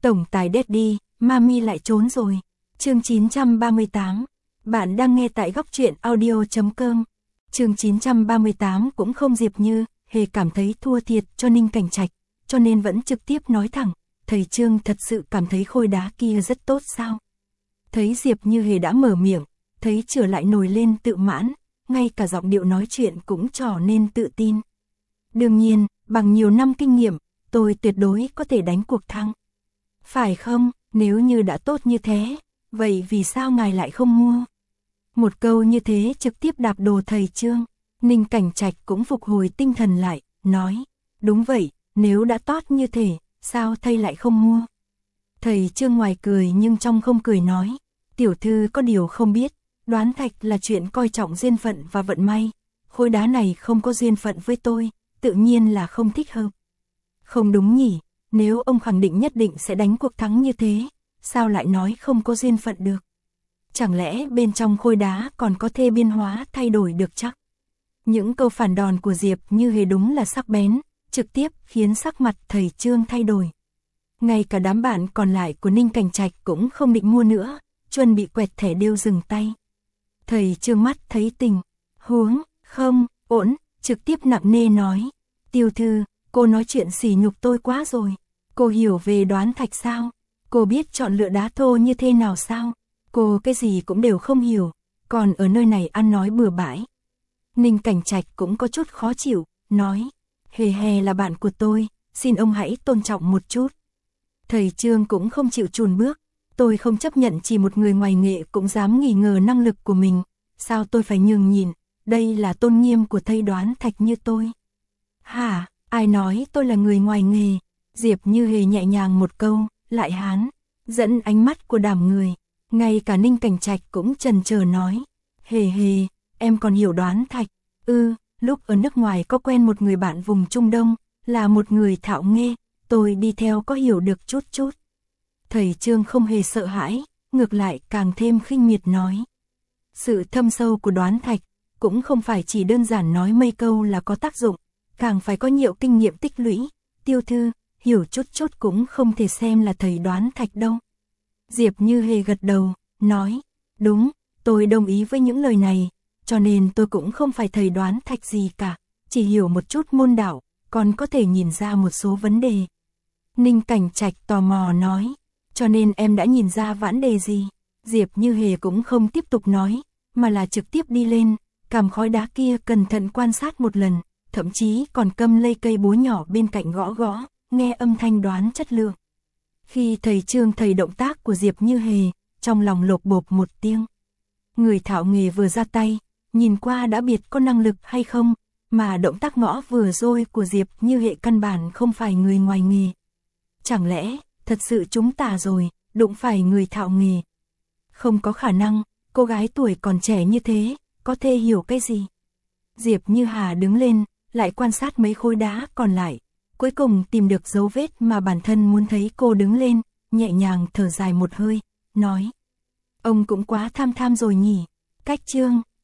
Tổng tài Daddy, Mami lại trốn rồi. Chương 938. Bạn đang nghe tại góc truyện audio.com. Chương 938 cũng không Diệp Như Hề cảm thấy thua thiệt cho Ninh Cảnh Trạch, cho nên vẫn trực tiếp nói thẳng, thầy Trương thật sự cảm thấy khối đá kia rất tốt sao? Thấy Diệp Như Hề đã mở miệng, thấy trở lại nổi lên tự mãn, ngay cả giọng điệu nói chuyện cũng trở nên tự tin. Đương nhiên, bằng nhiều năm kinh nghiệm, tôi tuyệt đối có thể đánh cuộc thắng. Phải không, nếu như đã tốt như thế, vậy vì sao ngài lại không mua? Một câu như thế trực tiếp đạp đổ thầy Trương. Ninh Cảnh Trạch cũng phục hồi tinh thần lại, nói, đúng vậy, nếu đã tốt như thế, sao thầy lại không mua? Thầy Trương ngoài cười nhưng trong không cười nói, tiểu thư có điều không biết, đoán thạch là chuyện coi trọng duyên phận và vận may, khối đá này không có duyên phận với tôi, tự nhiên là không thích hợp. Không đúng nhỉ, nếu ông khẳng định nhất định sẽ đánh cuộc thắng như thế, sao lại nói không có duyên phận được? Chẳng lẽ bên trong khối đá còn có thể biến hóa thay đổi được chắc? Những câu phản đòn của Diệp Như Hề đúng là sắc bén, trực tiếp khiến sắc mặt thầy Trương thay đổi. Ngay cả đám bạn còn lại của Ninh Cảnh Trạch cũng không định mua nữa, chuẩn bị quẹt thẻ đều dừng tay. Thầy Trương mắt thấy tình huống không ổn, trực tiếp nặng nề nói, tiểu thư, cô nói chuyện sỉ nhục tôi quá rồi. Cô hiểu về đoán thạch sao? Cô biết chọn lựa đá thô như thế nào sao? Cô cái gì cũng đều không hiểu, còn ở nơi này ăn nói bừa bãi. Ninh Cảnh Trạch cũng có chút khó chịu, nói, Hề Hề là bạn của tôi, xin ông hãy tôn trọng một chút. Thầy Trương cũng không chịu chùn bước, tôi không chấp nhận chỉ một người ngoài nghề cũng dám nghi ngờ năng lực của mình, sao tôi phải nhường nhịn, đây là tôn nghiêm của thầy đoán thạch như tôi. Hả, ai nói tôi là người ngoài nghề? Diệp Như Hề nhẹ nhàng một câu, lại hán, dẫn ánh mắt của đám người, ngay cả Ninh Cảnh Trạch cũng chần chờ nói, Hề Hề, em còn hiểu đoán thạch, lúc ở nước ngoài có quen một người bạn vùng Trung Đông, là một người thạo nghề, tôi đi theo có hiểu được chút chút. Thầy Trương không hề sợ hãi, ngược lại càng thêm khinh miệt nói. Sự thâm sâu của đoán thạch, cũng không phải chỉ đơn giản nói mấy câu là có tác dụng, càng phải có nhiều kinh nghiệm tích lũy, tiểu thư, hiểu chút chút cũng không thể xem là thầy đoán thạch đâu. Diệp Như Hề gật đầu, nói, đúng, tôi đồng ý với những lời này, cho nên tôi cũng không phải thầy đoán thạch gì cả, chỉ hiểu một chút môn đạo, còn có thể nhìn ra một số vấn đề. Ninh Cảnh Trạch tò mò nói, cho nên em đã nhìn ra vấn đề gì? Diệp Như Hề cũng không tiếp tục nói, mà là trực tiếp đi lên, cầm khối đá kia cẩn thận quan sát một lần, thậm chí còn cầm lấy cây búa nhỏ bên cạnh gõ gõ, nghe âm thanh đoán chất lượng. Khi thầy Trương thấy động tác của Diệp Như Hề, trong lòng lột bột một tiếng. Người thạo nghề vừa ra tay, nhìn qua đã biết có năng lực hay không, mà động tác ngõ vừa rồi của Diệp Như Hề căn bản không phải người ngoài nghề. Chẳng lẽ, thật sự chúng ta rồi, đụng phải người thạo nghề? Không có khả năng, cô gái tuổi còn trẻ như thế, có thể hiểu cái gì? Diệp Như Hà đứng lên, lại quan sát mấy khối đá còn lại, cuối cùng tìm được dấu vết mà bản thân muốn thấy. Cô đứng lên, nhẹ nhàng thở dài một hơi, nói, ông cũng quá tham tham rồi nhỉ. Cách Trương,